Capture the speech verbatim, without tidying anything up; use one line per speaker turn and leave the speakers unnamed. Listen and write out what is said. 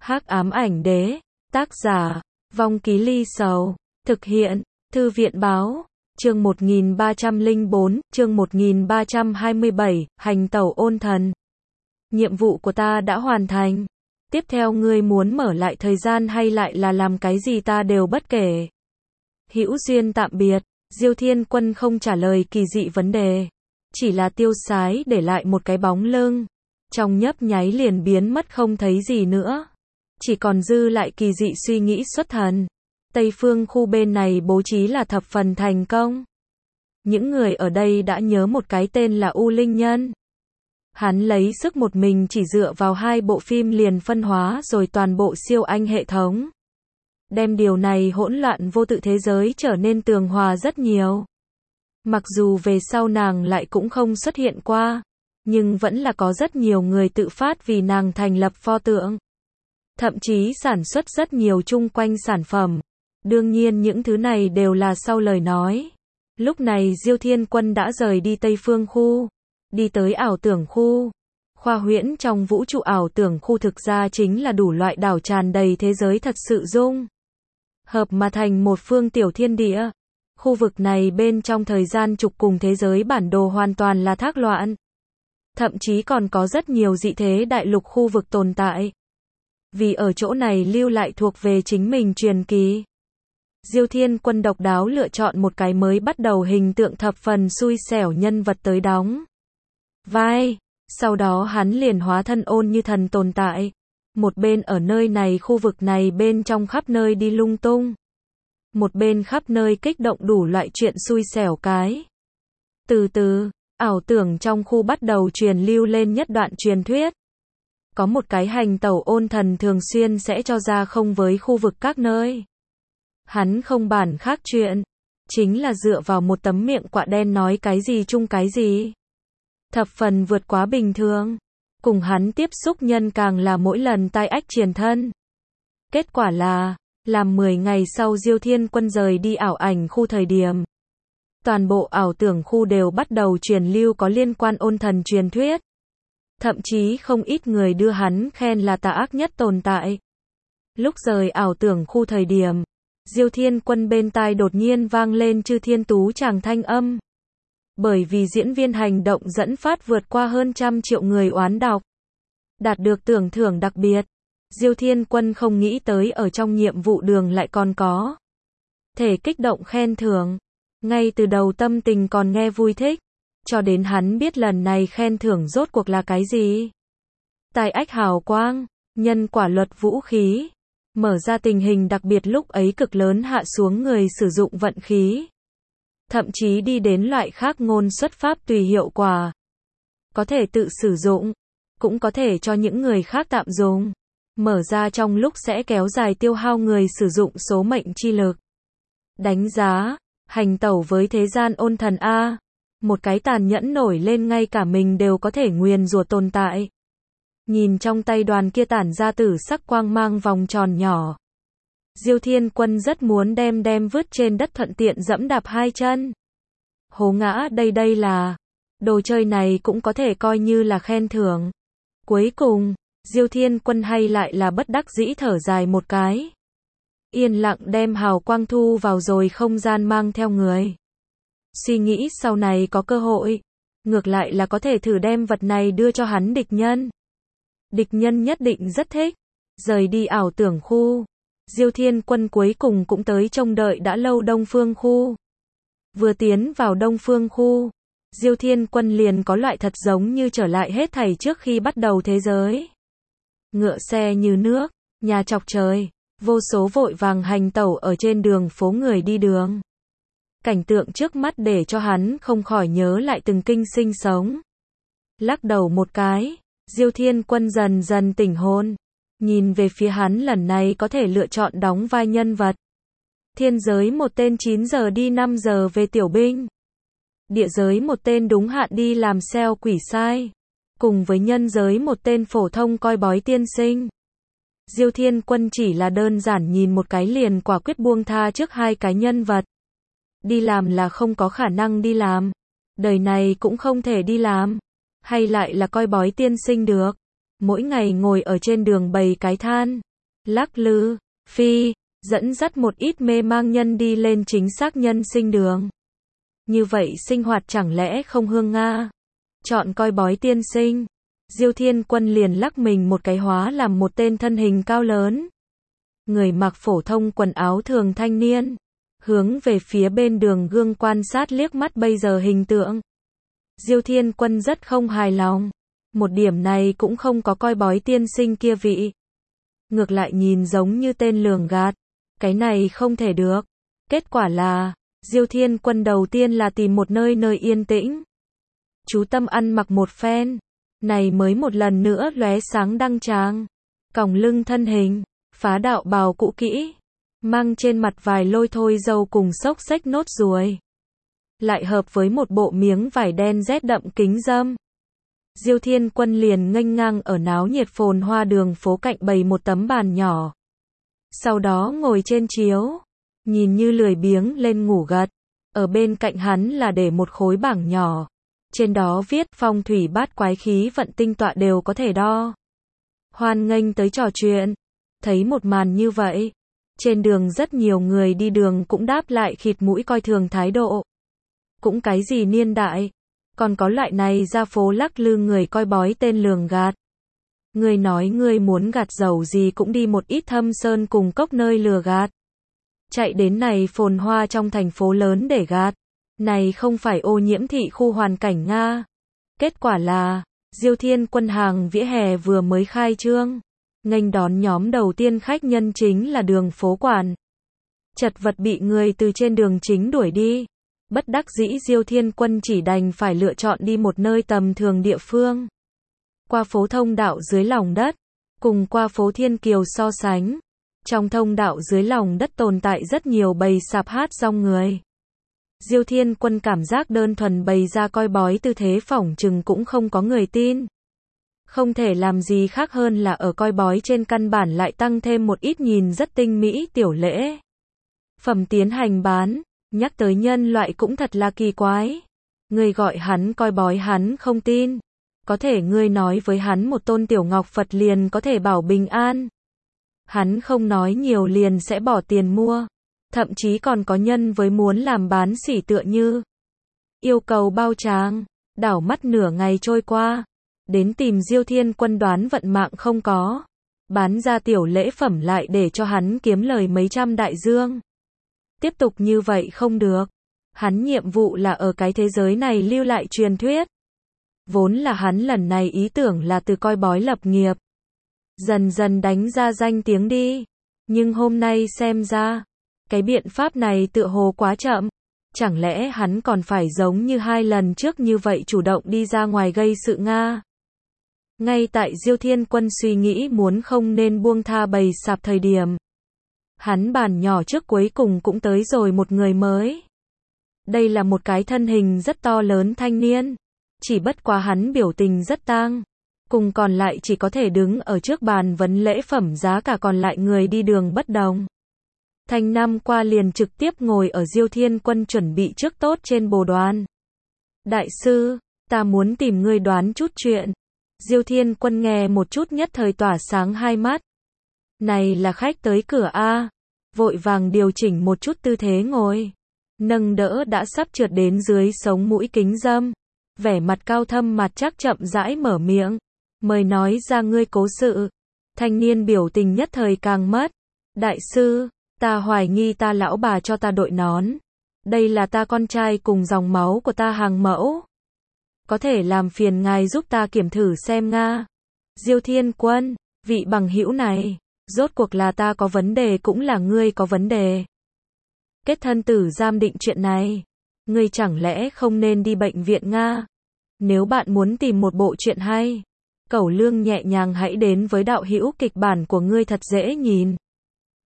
Hắc ám ảnh đế, tác giả, Vong Ký Ly Sầu, thực hiện, Thư viện báo, chương một nghìn ba trăm lẻ bốn, chương một nghìn ba trăm hai mươi bảy, hành tẩu ôn thần. Nhiệm vụ của ta đã hoàn thành. Tiếp theo ngươi muốn mở lại thời gian hay lại là làm cái gì ta đều bất kể. Hữu duyên tạm biệt, Diêu Thiên Quân không trả lời kỳ dị vấn đề. Chỉ là tiêu sái để lại một cái bóng lưng. Trong nhấp nháy liền biến mất không thấy gì nữa. Chỉ còn dư lại kỳ dị suy nghĩ xuất thần. Tây phương khu bên này bố trí là thập phần thành công. Những người ở đây đã nhớ một cái tên là U Linh Nhân. Hắn lấy sức một mình chỉ dựa vào hai bộ phim liền phân hóa rồi toàn bộ siêu anh hệ thống. Đem điều này hỗn loạn vô tự thế giới trở nên tường hòa rất nhiều. Mặc dù về sau nàng lại cũng không xuất hiện qua, nhưng vẫn là có rất nhiều người tự phát vì nàng thành lập pho tượng. Thậm chí sản xuất rất nhiều chung quanh sản phẩm. Đương nhiên những thứ này đều là sau lời nói. Lúc này Diêu Thiên Quân đã rời đi Tây Phương khu, đi tới ảo tưởng khu. Khoa huyễn trong vũ trụ ảo tưởng khu thực ra chính là đủ loại đảo tràn đầy thế giới thật sự dung hợp mà thành một phương tiểu thiên địa. Khu vực này bên trong thời gian trục cùng thế giới bản đồ hoàn toàn là thác loạn. Thậm chí còn có rất nhiều dị thế đại lục khu vực tồn tại. Vì ở chỗ này lưu lại thuộc về chính mình truyền kỳ. Diêu Thiên Quân độc đáo lựa chọn một cái mới bắt đầu hình tượng thập phần xui xẻo nhân vật tới đóng vai. Sau đó hắn liền hóa thân ôn như thần tồn tại. Một bên ở nơi này khu vực này bên trong khắp nơi đi lung tung. Một bên khắp nơi kích động đủ loại chuyện xui xẻo cái. Từ từ, ảo tưởng trong khu bắt đầu truyền lưu lên nhất đoạn truyền thuyết. Có một cái hành tẩu ôn thần thường xuyên sẽ cho ra không với khu vực các nơi. Hắn không bản khác chuyện. Chính là dựa vào một tấm miệng quạ đen nói cái gì chung cái gì. Thập phần vượt quá bình thường. Cùng hắn tiếp xúc nhân càng là mỗi lần tai ách triền thân. Kết quả là, làm mười ngày sau Diêu Thiên Quân rời đi ảo ảnh khu thời điểm. Toàn bộ ảo tưởng khu đều bắt đầu truyền lưu có liên quan ôn thần truyền thuyết. Thậm chí không ít người đưa hắn khen là tà ác nhất tồn tại. Lúc rời ảo tưởng khu thời điểm, Diêu Thiên Quân bên tai đột nhiên vang lên Chư Thiên Tú Tràng thanh âm. Bởi vì diễn viên hành động dẫn phát vượt qua hơn trăm triệu người oán đọc. Đạt được tưởng thưởng đặc biệt. Diêu Thiên Quân không nghĩ tới ở trong nhiệm vụ đường lại còn có thể kích động khen thưởng. Ngay từ đầu tâm tình còn nghe vui thích. Cho đến hắn biết lần này khen thưởng rốt cuộc là cái gì. Tài ách hào quang, nhân quả luật vũ khí. Mở ra tình hình đặc biệt lúc ấy cực lớn hạ xuống người sử dụng vận khí. Thậm chí đi đến loại khác ngôn xuất pháp tùy hiệu quả. Có thể tự sử dụng, cũng có thể cho những người khác tạm dùng. Mở ra trong lúc sẽ kéo dài tiêu hao người sử dụng số mệnh chi lực. Đánh giá, hành tẩu với thế gian ôn thần A. Một cái tàn nhẫn nổi lên ngay cả mình đều có thể nguyền rủa tồn tại. Nhìn trong tay đoàn kia tản ra tử sắc quang mang vòng tròn nhỏ. Diêu Thiên Quân rất muốn đem đem vứt trên đất thuận tiện dẫm đạp hai chân. Hố ngã đây đây là. Đồ chơi này cũng có thể coi như là khen thưởng. Cuối cùng, Diêu Thiên Quân hay lại là bất đắc dĩ thở dài một cái. Yên lặng đem hào quang thu vào rồi không gian mang theo người. Suy nghĩ sau này có cơ hội. Ngược lại là có thể thử đem vật này đưa cho hắn địch nhân. Địch nhân nhất định rất thích. Rời đi ảo tưởng khu. Diêu Thiên Quân cuối cùng cũng tới trông đợi đã lâu Đông Phương khu. Vừa tiến vào Đông Phương khu, Diêu Thiên Quân liền có loại thật giống như trở lại hết thảy trước khi bắt đầu thế giới. Ngựa xe như nước, nhà chọc trời, vô số vội vàng hành tẩu ở trên đường phố người đi đường. Cảnh tượng trước mắt để cho hắn không khỏi nhớ lại từng kinh sinh sống. Lắc đầu một cái, Diêu Thiên Quân dần dần tỉnh hồn. Nhìn về phía hắn lần này có thể lựa chọn đóng vai nhân vật. Thiên giới một tên chín giờ đi năm giờ về tiểu binh. Địa giới một tên đúng hạn đi làm sale quỷ sai. Cùng với nhân giới một tên phổ thông coi bói tiên sinh. Diêu Thiên Quân chỉ là đơn giản nhìn một cái liền quả quyết buông tha trước hai cái nhân vật. Đi làm là không có khả năng đi làm. Đời này cũng không thể đi làm. Hay lại là coi bói tiên sinh được. Mỗi ngày ngồi ở trên đường bày cái than. lắc lư, phi, dẫn dắt một ít mê mang nhân đi lên chính xác nhân sinh đường. Như vậy sinh hoạt chẳng lẽ không hương nga? Chọn coi bói tiên sinh. Diêu Thiên Quân liền lắc mình một cái hóa làm một tên thân hình cao lớn. Người mặc phổ thông quần áo thường thanh niên. Hướng về phía bên đường gương quan sát liếc mắt bây giờ hình tượng. Diêu Thiên Quân rất không hài lòng. Một điểm này cũng không có coi bói tiên sinh kia vị. Ngược lại nhìn giống như tên lường gạt. Cái này không thể được. Kết quả là, Diêu Thiên Quân đầu tiên là tìm một nơi nơi yên tĩnh. Chú tâm ăn mặc một phen. Này mới một lần nữa lóe sáng đăng tràng. Còng lưng thân hình, phá đạo bào cũ kỹ. Mang trên mặt vài lôi thôi dâu cùng xốc xếch nốt ruồi. Lại hợp với một bộ miếng vải đen rét đậm kính râm. Diêu Thiên Quân liền nghênh ngang ở náo nhiệt phồn hoa đường phố cạnh bày một tấm bàn nhỏ. Sau đó ngồi trên chiếu, nhìn như lười biếng lên ngủ gật. Ở bên cạnh hắn là để một khối bảng nhỏ. Trên đó viết phong thủy bát quái khí vận tinh tọa đều có thể đo. Hoan nghênh tới trò chuyện. Thấy một màn như vậy, trên đường rất nhiều người đi đường cũng đáp lại khịt mũi coi thường thái độ. Cũng cái gì niên đại, còn có loại này ra phố lắc lư người coi bói tên lường gạt. Người nói người muốn gạt dầu gì cũng đi một ít thâm sơn cùng cốc nơi lừa gạt. Chạy đến này phồn hoa trong thành phố lớn để gạt. Này không phải ô nhiễm thị khu hoàn cảnh Nga. Kết quả là, Diêu Thiên Quân hàng vỉa hè vừa mới khai trương. Nghênh đón nhóm đầu tiên khách nhân chính là đường phố quản. Chật vật bị người từ trên đường chính đuổi đi. Bất đắc dĩ Diêu Thiên Quân chỉ đành phải lựa chọn đi một nơi tầm thường địa phương. Qua phố thông đạo dưới lòng đất, cùng qua phố Thiên Kiều so sánh. Trong thông đạo dưới lòng đất tồn tại rất nhiều bầy sạp hát rong người. Diêu Thiên Quân cảm giác đơn thuần bày ra coi bói tư thế phỏng chừng cũng không có người tin. Không thể làm gì khác hơn là ở coi bói trên căn bản lại tăng thêm một ít nhìn rất tinh mỹ tiểu lễ. Phẩm tiến hành bán, nhắc tới nhân loại cũng thật là kỳ quái. Người gọi hắn coi bói hắn không tin. Có thể ngươi nói với hắn một tôn tiểu ngọc Phật liền có thể bảo bình an. Hắn không nói nhiều liền sẽ bỏ tiền mua. Thậm chí còn có nhân với muốn làm bán sỉ tựa như. Yêu cầu bao tràng, đảo mắt nửa ngày trôi qua. Đến tìm Diêu Thiên Quân đoán vận mạng không có. Bán ra tiểu lễ phẩm lại để cho hắn kiếm lời mấy trăm đại dương. Tiếp tục như vậy không được. Hắn nhiệm vụ là ở cái thế giới này lưu lại truyền thuyết. Vốn là hắn lần này ý tưởng là từ coi bói lập nghiệp. Dần dần đánh ra danh tiếng đi. Nhưng hôm nay xem ra, cái biện pháp này tựa hồ quá chậm. Chẳng lẽ hắn còn phải giống như hai lần trước như vậy chủ động đi ra ngoài gây sự Nga? Ngay tại Diêu Thiên Quân suy nghĩ muốn không nên buông tha bầy sạp thời điểm. Hắn bàn nhỏ trước cuối cùng cũng tới rồi một người mới. Đây là một cái thân hình rất to lớn thanh niên. Chỉ bất quá hắn biểu tình rất tang. Cùng còn lại chỉ có thể đứng ở trước bàn vấn lễ phẩm giá cả còn lại người đi đường bất đồng. Thành năm qua liền trực tiếp ngồi ở Diêu Thiên Quân chuẩn bị trước tốt trên bồ đoàn. Đại sư, ta muốn tìm ngươi đoán chút chuyện. Diêu Thiên Quân nghe một chút nhất thời tỏa sáng hai mắt. Này là khách tới cửa a. Vội vàng điều chỉnh một chút tư thế ngồi. Nâng đỡ đã sắp trượt đến dưới sống mũi kính râm. Vẻ mặt cao thâm mặt chắc chậm rãi mở miệng. Mời nói ra ngươi cố sự. Thanh niên biểu tình nhất thời càng mất. Đại sư, ta hoài nghi ta lão bà cho ta đội nón. Đây là ta con trai cùng dòng máu của ta hàng mẫu. Có thể làm phiền ngài giúp ta kiểm thử xem Nga. Diêu Thiên Quân, vị bằng hữu này, rốt cuộc là ta có vấn đề cũng là ngươi có vấn đề. Kết thân tử giam định chuyện này, ngươi chẳng lẽ không nên đi bệnh viện Nga? Nếu bạn muốn tìm một bộ truyện hay, Cẩu Lương nhẹ nhàng hãy đến với đạo hữu kịch bản của ngươi thật dễ nhìn.